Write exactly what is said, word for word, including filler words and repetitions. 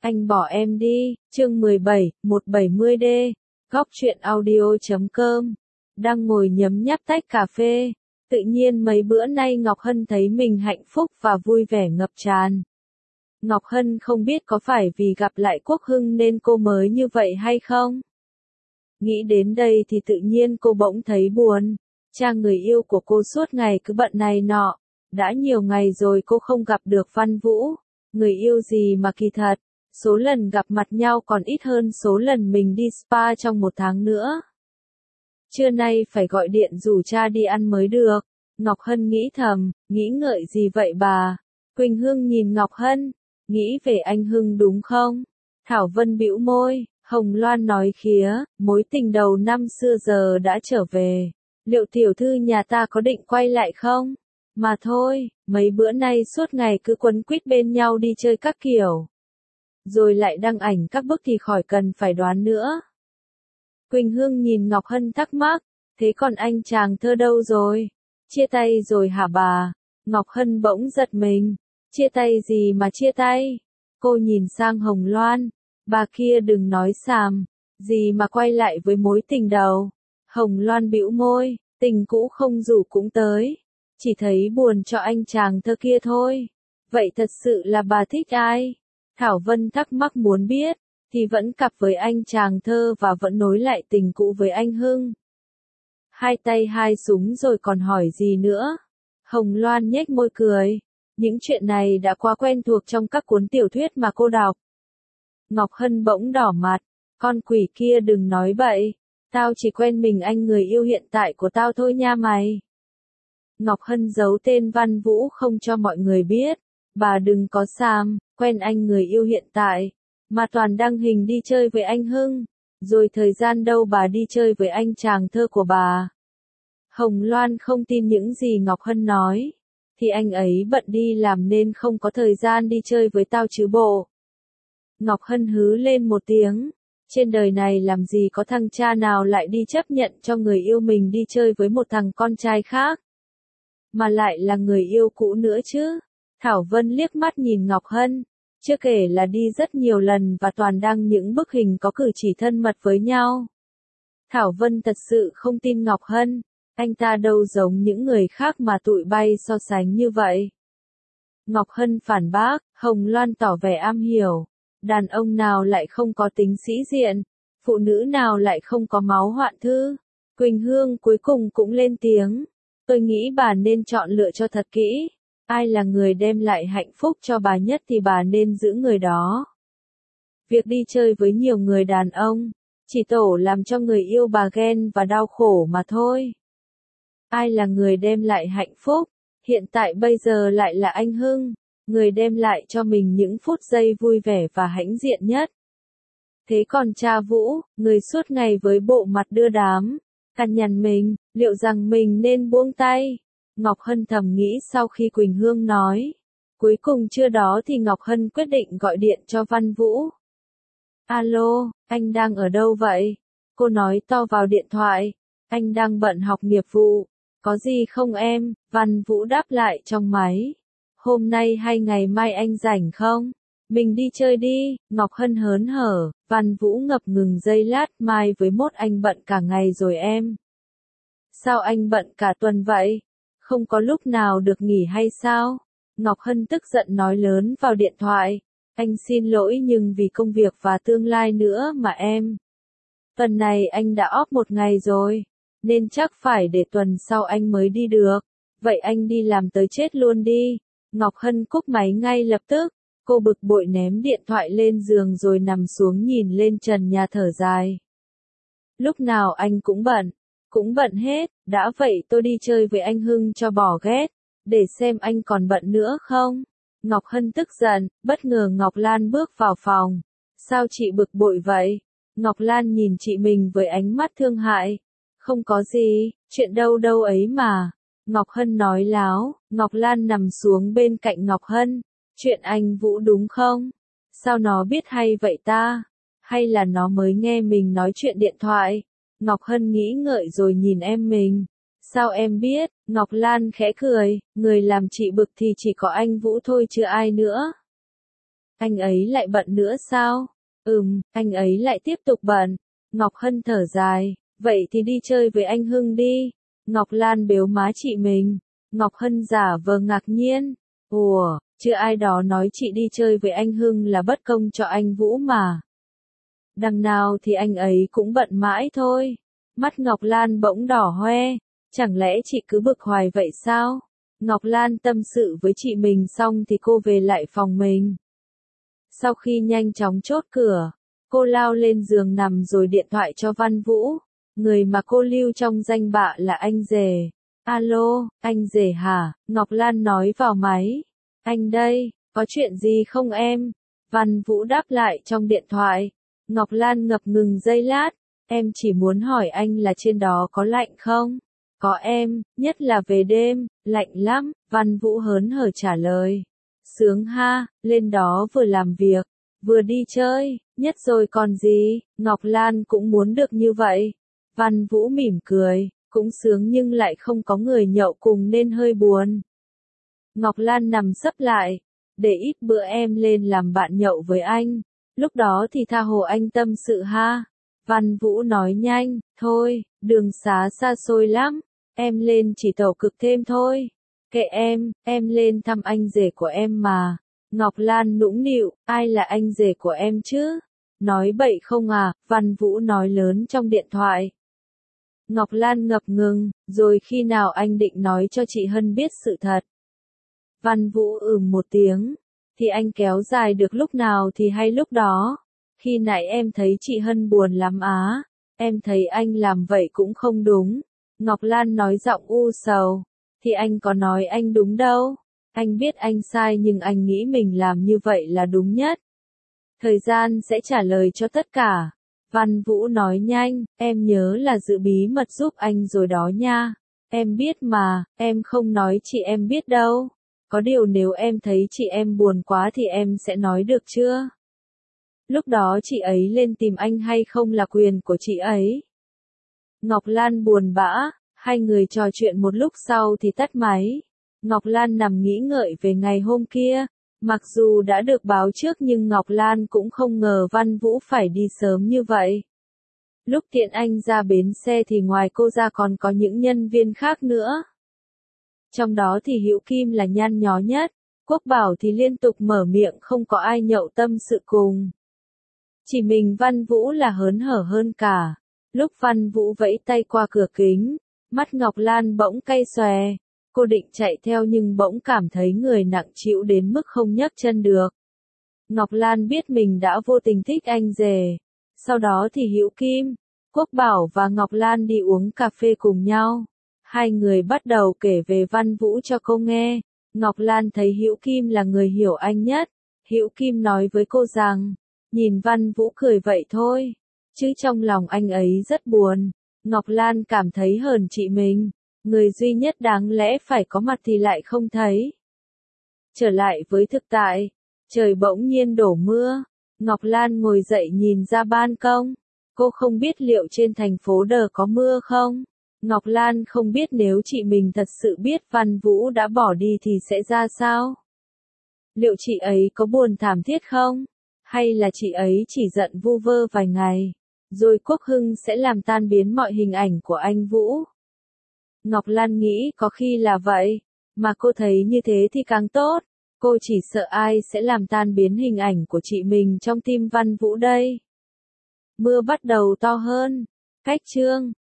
Anh bỏ em đi, chương mười bảy, một trăm bảy mươi D, góc truyện audio.com. Đang ngồi nhấm nháp tách cà phê, tự nhiên mấy bữa nay Ngọc Hân thấy mình hạnh phúc và vui vẻ ngập tràn. Ngọc Hân không biết có phải vì gặp lại Quốc Hưng nên cô mới như vậy hay không? Nghĩ đến đây thì tự nhiên cô bỗng thấy buồn. Cha người yêu của cô suốt ngày cứ bận này nọ. Đã nhiều ngày rồi cô không gặp được Văn Vũ. Người yêu gì mà kỳ thật. Số lần gặp mặt nhau còn ít hơn số lần mình đi spa trong một tháng nữa. Trưa nay phải gọi điện rủ cha đi ăn mới được. Ngọc Hân nghĩ thầm, nghĩ ngợi gì vậy bà? Quỳnh Hương nhìn Ngọc Hân, nghĩ về anh Hưng đúng không? Thảo Vân bĩu môi, Hồng Loan nói khía, mối tình đầu năm xưa giờ đã trở về. Liệu tiểu thư nhà ta có định quay lại không? Mà thôi, mấy bữa nay suốt ngày cứ quấn quýt bên nhau đi chơi các kiểu. Rồi lại đăng ảnh các bức thì khỏi cần phải đoán nữa. Quỳnh Hương nhìn Ngọc Hân thắc mắc, thế còn anh chàng thơ đâu rồi? Chia tay rồi hả bà? Ngọc Hân bỗng giật mình, chia tay gì mà chia tay? Cô nhìn sang Hồng Loan, bà kia đừng nói xàm, gì mà quay lại với mối tình đầu? Hồng Loan bĩu môi, tình cũ không rủ cũng tới, chỉ thấy buồn cho anh chàng thơ kia thôi. Vậy thật sự là bà thích ai? Thảo Vân thắc mắc muốn biết, thì vẫn cặp với anh chàng thơ và vẫn nối lại tình cũ với anh Hưng. Hai tay hai súng rồi còn hỏi gì nữa? Hồng Loan nhếch môi cười, những chuyện này đã quá quen thuộc trong các cuốn tiểu thuyết mà cô đọc. Ngọc Hân bỗng đỏ mặt, con quỷ kia đừng nói bậy, tao chỉ quen mình anh người yêu hiện tại của tao thôi nha mày. Ngọc Hân giấu tên Văn Vũ không cho mọi người biết, bà đừng có xàm, quen anh người yêu hiện tại, mà toàn đăng hình đi chơi với anh Hưng, rồi thời gian đâu bà đi chơi với anh chàng thơ của bà. Hồng Loan không tin những gì Ngọc Hân nói, thì anh ấy bận đi làm nên không có thời gian đi chơi với tao chứ bộ. Ngọc Hân hứ lên một tiếng, trên đời này làm gì có thằng cha nào lại đi chấp nhận cho người yêu mình đi chơi với một thằng con trai khác, mà lại là người yêu cũ nữa chứ. Thảo Vân liếc mắt nhìn Ngọc Hân, chưa kể là đi rất nhiều lần và toàn đăng những bức hình có cử chỉ thân mật với nhau. Thảo Vân thật sự không tin Ngọc Hân, anh ta đâu giống những người khác mà tụi bay so sánh như vậy. Ngọc Hân phản bác, Hồng Loan tỏ vẻ am hiểu, đàn ông nào lại không có tính sĩ diện, phụ nữ nào lại không có máu hoạn thư. Quỳnh Hương cuối cùng cũng lên tiếng, tôi nghĩ bà nên chọn lựa cho thật kỹ. Ai là người đem lại hạnh phúc cho bà nhất thì bà nên giữ người đó. Việc đi chơi với nhiều người đàn ông, chỉ tổ làm cho người yêu bà ghen và đau khổ mà thôi. Ai là người đem lại hạnh phúc, hiện tại bây giờ lại là anh Hưng, người đem lại cho mình những phút giây vui vẻ và hãnh diện nhất. Thế còn cha Vũ, người suốt ngày với bộ mặt đưa đám, cằn nhằn mình, liệu rằng mình nên buông tay? Ngọc Hân thầm nghĩ sau khi Quỳnh Hương nói. Cuối cùng trưa đó thì Ngọc Hân quyết định gọi điện cho Văn Vũ. Alo, anh đang ở đâu vậy? Cô nói to vào điện thoại. Anh đang bận học nghiệp vụ. Có gì không em? Văn Vũ đáp lại trong máy. Hôm nay hay ngày mai anh rảnh không? Mình đi chơi đi. Ngọc Hân hớn hở. Văn Vũ ngập ngừng giây lát, mai với mốt anh bận cả ngày rồi em. Sao anh bận cả tuần vậy? Không có lúc nào được nghỉ hay sao? Ngọc Hân tức giận nói lớn vào điện thoại. Anh xin lỗi nhưng vì công việc và tương lai nữa mà em. Tuần này anh đã off một ngày rồi, nên chắc phải để tuần sau anh mới đi được. Vậy anh đi làm tới chết luôn đi. Ngọc Hân cúp máy ngay lập tức. Cô bực bội ném điện thoại lên giường rồi nằm xuống nhìn lên trần nhà thở dài. Lúc nào anh cũng bận. Cũng bận hết, đã vậy tôi đi chơi với anh Hưng cho bỏ ghét, để xem anh còn bận nữa không? Ngọc Hân tức giận, bất ngờ Ngọc Lan bước vào phòng. Sao chị bực bội vậy? Ngọc Lan nhìn chị mình với ánh mắt thương hại. Không có gì, chuyện đâu đâu ấy mà. Ngọc Hân nói láo, Ngọc Lan nằm xuống bên cạnh Ngọc Hân. Chuyện anh Vũ đúng không? Sao nó biết hay vậy ta? Hay là nó mới nghe mình nói chuyện điện thoại? Ngọc Hân nghĩ ngợi rồi nhìn em mình. Sao em biết? Ngọc Lan khẽ cười, người làm chị bực thì chỉ có anh Vũ thôi chứ ai nữa. Anh ấy lại bận nữa sao? Ừm, anh ấy lại tiếp tục bận. Ngọc Hân thở dài, vậy thì đi chơi với anh Hưng đi. Ngọc Lan bếu má chị mình. Ngọc Hân giả vờ ngạc nhiên. Ủa, chưa ai đó nói chị đi chơi với anh Hưng là bất công cho anh Vũ mà. Đằng nào thì anh ấy cũng bận mãi thôi. Mắt Ngọc Lan bỗng đỏ hoe. Chẳng lẽ chị cứ bực hoài vậy sao? Ngọc Lan tâm sự với chị mình xong thì cô về lại phòng mình. Sau khi nhanh chóng chốt cửa, cô lao lên giường nằm rồi điện thoại cho Văn Vũ. Người mà cô lưu trong danh bạ là anh rể. Alo, anh rể hả? Ngọc Lan nói vào máy. Anh đây, có chuyện gì không em? Văn Vũ đáp lại trong điện thoại. Ngọc Lan ngập ngừng giây lát. Em chỉ muốn hỏi anh là trên đó có lạnh không? Có em, nhất là về đêm, lạnh lắm. Văn Vũ hớn hở trả lời. Sướng ha, lên đó vừa làm việc, vừa đi chơi, nhất rồi còn gì, Ngọc Lan cũng muốn được như vậy. Văn Vũ mỉm cười, cũng sướng nhưng lại không có người nhậu cùng nên hơi buồn. Ngọc Lan nằm sấp lại, để ít bữa em lên làm bạn nhậu với anh, lúc đó thì tha hồ anh tâm sự ha. Văn Vũ nói nhanh, thôi, đường xá xa xôi lắm, em lên chỉ tàu cực thêm thôi. Kệ em, em lên thăm anh rể của em mà. Ngọc Lan nũng nịu, ai là anh rể của em chứ? Nói bậy không à, Văn Vũ nói lớn trong điện thoại. Ngọc Lan ngập ngừng, rồi khi nào anh định nói cho chị Hân biết sự thật? Văn Vũ ừm một tiếng, thì anh kéo dài được lúc nào thì hay lúc đó. Khi nãy em thấy chị Hân buồn lắm á, em thấy anh làm vậy cũng không đúng. Ngọc Lan nói giọng u sầu. Thì anh có nói anh đúng đâu. Anh biết anh sai nhưng anh nghĩ mình làm như vậy là đúng nhất. Thời gian sẽ trả lời cho tất cả. Văn Vũ nói nhanh, em nhớ là giữ bí mật giúp anh rồi đó nha. Em biết mà, em không nói chị em biết đâu. Có điều nếu em thấy chị em buồn quá thì em sẽ nói được chưa? Lúc đó chị ấy lên tìm anh hay không là quyền của chị ấy. Ngọc Lan buồn bã. Hai người trò chuyện một lúc sau thì tắt máy. Ngọc Lan nằm nghĩ ngợi về ngày hôm kia. Mặc dù đã được báo trước nhưng Ngọc Lan cũng không ngờ Văn Vũ phải đi sớm như vậy. Lúc tiện anh ra bến xe thì ngoài cô ra còn có những nhân viên khác nữa. Trong đó thì Hữu Kim là nhăn nhó nhất. Quốc Bảo thì liên tục mở miệng không có ai nhậu tâm sự cùng. Chỉ mình Văn Vũ là hớn hở hơn cả. Lúc Văn Vũ vẫy tay qua cửa kính, mắt Ngọc Lan bỗng cay xòe. Cô định chạy theo nhưng bỗng cảm thấy người nặng trĩu đến mức không nhấc chân được. Ngọc Lan biết mình đã vô tình thích anh rể. Sau đó thì Hữu Kim, Quốc Bảo và Ngọc Lan đi uống cà phê cùng nhau. Hai người bắt đầu kể về Văn Vũ cho cô nghe. Ngọc Lan thấy Hữu Kim là người hiểu anh nhất. Hữu Kim nói với cô rằng, nhìn Văn Vũ cười vậy thôi, chứ trong lòng anh ấy rất buồn. Ngọc Lan cảm thấy hờn chị mình, người duy nhất đáng lẽ phải có mặt thì lại không thấy. Trở lại với thực tại, trời bỗng nhiên đổ mưa. Ngọc Lan ngồi dậy nhìn ra ban công. Cô không biết liệu trên thành phố Đờ có mưa không? Ngọc Lan không biết nếu chị mình thật sự biết Văn Vũ đã bỏ đi thì sẽ ra sao? Liệu chị ấy có buồn thảm thiết không? Hay là chị ấy chỉ giận vu vơ vài ngày, rồi Quốc Hưng sẽ làm tan biến mọi hình ảnh của anh Vũ? Ngọc Lan nghĩ có khi là vậy, mà cô thấy như thế thì càng tốt. Cô chỉ sợ ai sẽ làm tan biến hình ảnh của chị mình trong tim Văn Vũ đây. Mưa bắt đầu to hơn. Cách chương